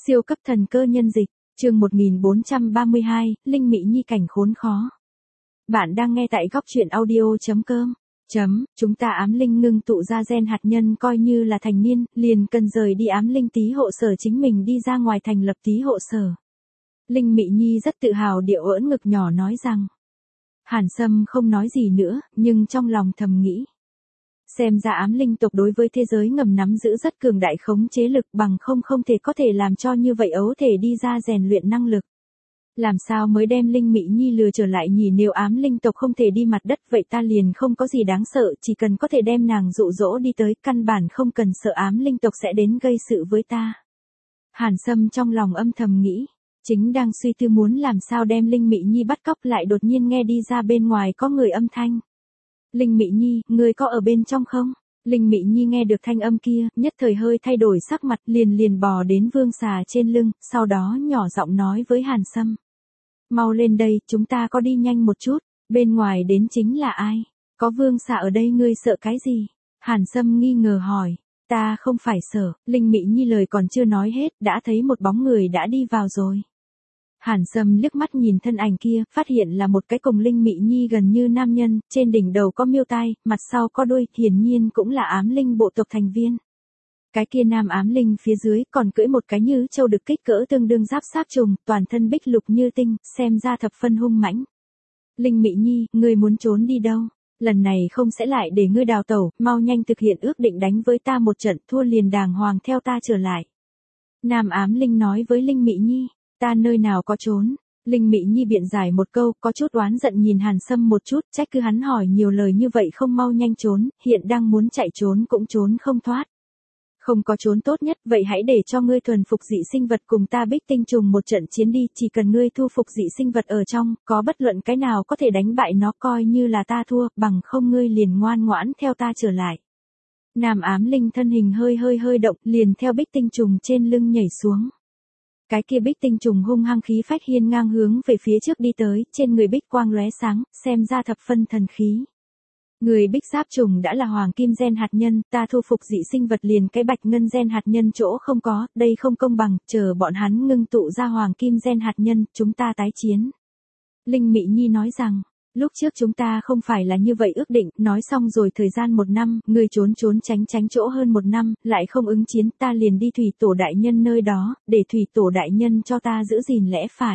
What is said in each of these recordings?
Siêu cấp thần cơ nhân dịch, chương 1432, Linh Mị Nhi cảnh khốn khó. Bạn đang nghe tại góc truyện audio.com. Chúng ta ám linh ngưng tụ ra gen hạt nhân coi như là thành niên, liền cần rời đi ám linh tí hộ sở chính mình đi ra ngoài thành lập tí hộ sở. Linh Mị Nhi rất tự hào điệu ưỡn ngực nhỏ nói rằng. Hàn Sâm không nói gì nữa, nhưng trong lòng thầm nghĩ. Xem ra ám linh tộc đối với thế giới ngầm nắm giữ rất cường đại khống chế lực bằng không thể có thể làm cho như vậy ấu thể đi ra rèn luyện năng lực. Làm sao mới đem Linh Mị Nhi lừa trở lại nhỉ, nếu ám linh tộc không thể đi mặt đất vậy ta liền không có gì đáng sợ, chỉ cần có thể đem nàng dụ dỗ đi tới, căn bản không cần sợ ám linh tộc sẽ đến gây sự với ta. Hàn Sâm trong lòng âm thầm nghĩ, chính đang suy tư muốn làm sao đem Linh Mị Nhi bắt cóc lại đột nhiên nghe đi ra bên ngoài có người âm thanh. Linh Mị Nhi, ngươi có ở bên trong không? Linh Mị Nhi nghe được thanh âm kia, nhất thời hơi thay đổi sắc mặt, liền bò đến vương xà trên lưng, sau đó nhỏ giọng nói với Hàn Sâm. Mau lên đây, chúng ta có đi nhanh một chút, bên ngoài đến chính là ai? Có vương xà ở đây ngươi sợ cái gì? Hàn Sâm nghi ngờ hỏi, ta không phải sợ, Linh Mị Nhi lời còn chưa nói hết, đã thấy một bóng người đã đi vào rồi. Hàn Sâm liếc mắt nhìn thân ảnh kia, phát hiện là một cái cùng Linh Mị Nhi gần như nam nhân, trên đỉnh đầu có miêu tai, mặt sau có đuôi, hiển nhiên cũng là ám linh bộ tộc thành viên. Cái kia nam ám linh phía dưới còn cưỡi một cái như châu đực kích cỡ tương đương giáp xác trùng, toàn thân bích lục như tinh, xem ra thập phân hung mãnh. Linh Mị Nhi, ngươi muốn trốn đi đâu? Lần này không sẽ lại để ngươi đào tẩu, mau nhanh thực hiện ước định đánh với ta một trận, thua liền đàng hoàng theo ta trở lại. Nam ám linh nói với Linh Mị Nhi. Ta nơi nào có trốn? Linh Mị Nhi biện giải một câu, có chút oán giận nhìn Hàn Sâm một chút, trách cứ hắn hỏi nhiều lời như vậy không mau nhanh trốn, hiện đang muốn chạy trốn cũng trốn không thoát. Không có trốn tốt nhất, vậy hãy để cho ngươi thuần phục dị sinh vật cùng ta Bích Tinh trùng một trận chiến đi, chỉ cần ngươi thu phục dị sinh vật ở trong, có bất luận cái nào có thể đánh bại nó coi như là ta thua, bằng không ngươi liền ngoan ngoãn theo ta trở lại. Nam ám linh thân hình hơi động, liền theo Bích Tinh trùng trên lưng nhảy xuống. Cái kia Bích Tinh trùng hung hăng khí phách hiên ngang hướng về phía trước đi tới, trên người bích quang lóe sáng, xem ra thập phân thần khí. Người bích giáp trùng đã là hoàng kim gen hạt nhân, ta thu phục dị sinh vật liền cái bạch ngân gen hạt nhân chỗ không có, đây không công bằng, chờ bọn hắn ngưng tụ ra hoàng kim gen hạt nhân, chúng ta tái chiến. Linh Mị Nhi nói rằng, lúc trước chúng ta không phải là như vậy ước định, nói xong rồi thời gian 1 năm, người trốn tránh chỗ hơn 1 năm, lại không ứng chiến, ta liền đi thủy tổ đại nhân nơi đó, để thủy tổ đại nhân cho ta giữ gìn lẽ phải.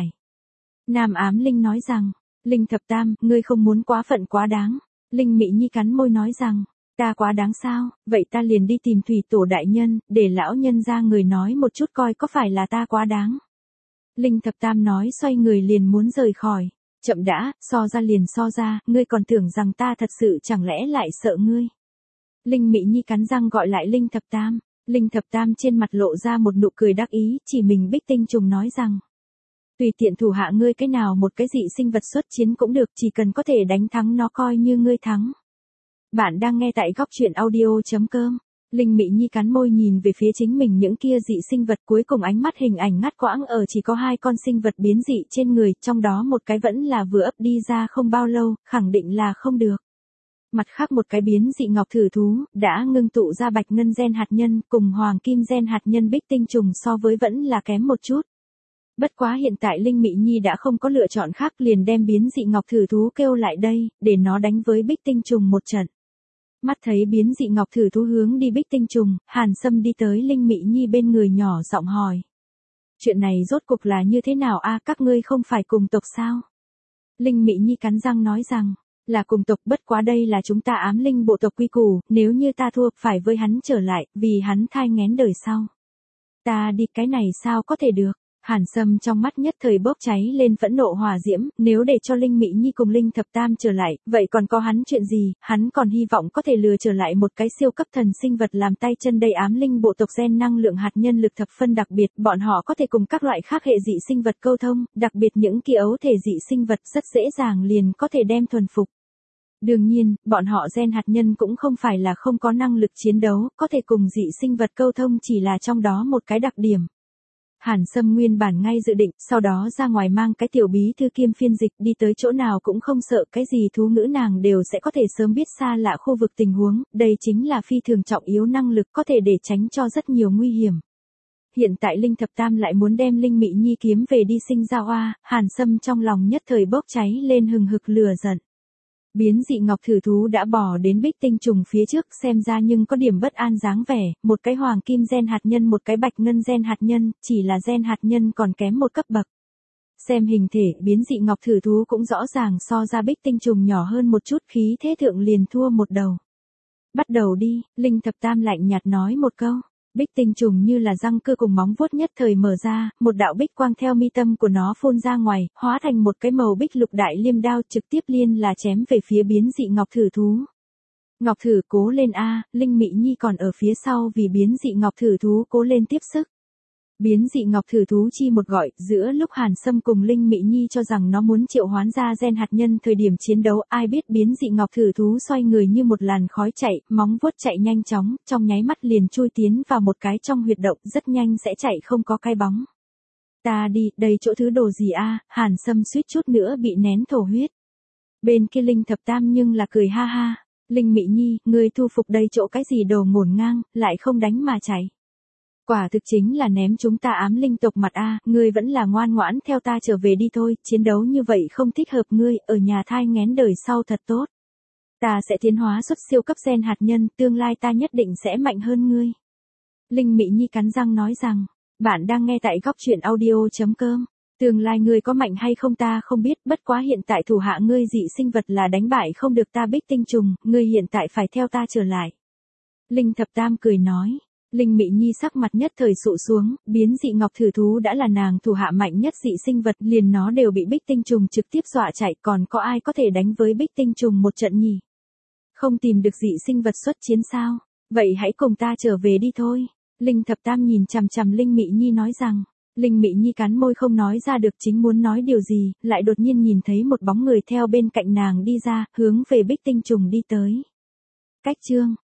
Nam ám linh nói rằng, Linh thập tam, ngươi không muốn quá phận quá đáng. Linh Mị Nhi cắn môi nói rằng, ta quá đáng sao, vậy ta liền đi tìm thủy tổ đại nhân, để lão nhân ra người nói một chút coi có phải là ta quá đáng. Linh thập tam nói xoay người liền muốn rời khỏi. Chậm đã, so ra liền so ra, ngươi còn tưởng rằng ta thật sự chẳng lẽ lại sợ ngươi. Linh Mị Nhi cắn răng gọi lại Linh thập tam. Linh thập tam trên mặt lộ ra một nụ cười đắc ý, chỉ mình Bích Tinh trùng nói rằng. Tùy tiện thủ hạ ngươi cái nào một cái dị sinh vật xuất chiến cũng được, chỉ cần có thể đánh thắng nó coi như ngươi thắng. Bạn đang nghe tại góc truyện audio.com. Linh Mị Nhi cắn môi nhìn về phía chính mình những kia dị sinh vật, cuối cùng ánh mắt hình ảnh ngắt quãng ở chỉ có 2 con sinh vật biến dị trên người, trong đó một cái vẫn là vừa ấp đi ra không bao lâu, khẳng định là không được. Mặt khác một cái biến dị ngọc thử thú, đã ngưng tụ ra bạch ngân gen hạt nhân, cùng hoàng kim gen hạt nhân Bích Tinh trùng so với vẫn là kém một chút. Bất quá hiện tại Linh Mị Nhi đã không có lựa chọn khác, liền đem biến dị ngọc thử thú kêu lại đây, để nó đánh với Bích Tinh trùng một trận. Mắt thấy biến dị ngọc thử thú hướng đi Bích Tinh trùng, Hàn Sâm đi tới Linh Mị Nhi bên người nhỏ giọng hỏi. Chuyện này rốt cuộc là như thế nào a, các ngươi không phải cùng tộc sao? Linh Mị Nhi cắn răng nói rằng, là cùng tộc, bất quá đây là chúng ta ám linh bộ tộc quy củ, nếu như ta thua, phải với hắn trở lại, vì hắn thai nghén đời sau. Ta đi, cái này sao có thể được? Hàn Sâm trong mắt nhất thời bốc cháy lên phẫn nộ hỏa diễm, nếu để cho Linh Mị Nhi cùng Linh thập tam trở lại, vậy còn có hắn chuyện gì, hắn còn hy vọng có thể lừa trở lại một cái siêu cấp thần sinh vật làm tay chân đầy ám linh bộ tộc gen năng lượng hạt nhân lực thập phân đặc biệt, bọn họ có thể cùng các loại khác hệ dị sinh vật câu thông, đặc biệt những kia ấu thể dị sinh vật rất dễ dàng liền có thể đem thuần phục. Đương nhiên, bọn họ gen hạt nhân cũng không phải là không có năng lực chiến đấu, có thể cùng dị sinh vật câu thông chỉ là trong đó một cái đặc điểm. Hàn Sâm nguyên bản ngay dự định, sau đó ra ngoài mang cái tiểu bí thư kiêm phiên dịch đi tới chỗ nào cũng không sợ cái gì thú ngữ nàng đều sẽ có thể sớm biết xa lạ khu vực tình huống, đây chính là phi thường trọng yếu năng lực có thể để tránh cho rất nhiều nguy hiểm. Hiện tại Linh Thập Tam lại muốn đem Linh Mị Nhi kiếm về đi sinh ra oa, Hàn Sâm trong lòng nhất thời bốc cháy lên hừng hực lửa giận. Biến dị ngọc thử thú đã bỏ đến bích tinh trùng phía trước, xem ra nhưng có điểm bất an dáng vẻ, một cái hoàng kim gen hạt nhân, một cái bạch ngân gen hạt nhân, chỉ là gen hạt nhân còn kém một cấp bậc. Xem hình thể, biến dị ngọc thử thú cũng rõ ràng so ra bích tinh trùng nhỏ hơn một chút, khí thế thượng liền thua một đầu. Bắt đầu đi, Linh Thập Tam lạnh nhạt nói một câu. Bích tinh trùng như là răng cưa cùng móng vuốt nhất thời mở ra, một đạo bích quang theo mi tâm của nó phun ra ngoài, hóa thành một cái màu bích lục đại liêm đao, trực tiếp liên là chém về phía biến dị ngọc thử thú. Ngọc thử cố lên a, Linh Mị Nhi còn ở phía sau vì biến dị ngọc thử thú cố lên tiếp sức. Biến dị ngọc thử thú chi một gọi, giữa lúc Hàn Sâm cùng Linh Mị Nhi cho rằng nó muốn triệu hoán ra gen hạt nhân thời điểm chiến đấu, ai biết biến dị ngọc thử thú xoay người như một làn khói chạy, móng vuốt chạy nhanh chóng, trong nháy mắt liền chui tiến vào một cái trong huyệt động, rất nhanh sẽ chạy không có cái bóng. Ta đi, đây chỗ thứ đồ gì a? Hàn Sâm suýt chút nữa bị nén thổ huyết. Bên kia Linh Thập Tam nhưng là cười ha ha. Linh Mị Nhi, ngươi thu phục đây chỗ cái gì đồ ngổn ngang, lại không đánh mà chạy. Quả thực chính là ném chúng ta ám linh tộc mặt a, ngươi vẫn là ngoan ngoãn theo ta trở về đi thôi, chiến đấu như vậy không thích hợp ngươi, ở nhà thai nghén đời sau thật tốt. Ta sẽ tiến hóa xuất siêu cấp gen hạt nhân, tương lai ta nhất định sẽ mạnh hơn ngươi. Linh Mị Nhi cắn răng nói rằng, bạn đang nghe tại góc truyện audio.com. Tương lai ngươi có mạnh hay không ta không biết, bất quá hiện tại thủ hạ ngươi dị sinh vật là đánh bại không được ta bích tinh trùng, ngươi hiện tại phải theo ta trở lại. Linh Thập Tam cười nói. Linh Mị Nhi sắc mặt nhất thời sụ xuống, biến dị ngọc thử thú đã là nàng thủ hạ mạnh nhất dị sinh vật, liền nó đều bị bích tinh trùng trực tiếp dọa chạy, còn có ai có thể đánh với bích tinh trùng một trận nhỉ? Không tìm được dị sinh vật xuất chiến sao? Vậy hãy cùng ta trở về đi thôi. Linh Thập Tam nhìn chằm chằm Linh Mị Nhi nói rằng, Linh Mị Nhi cắn môi không nói ra được chính muốn nói điều gì, lại đột nhiên nhìn thấy một bóng người theo bên cạnh nàng đi ra, hướng về bích tinh trùng đi tới. Cách chương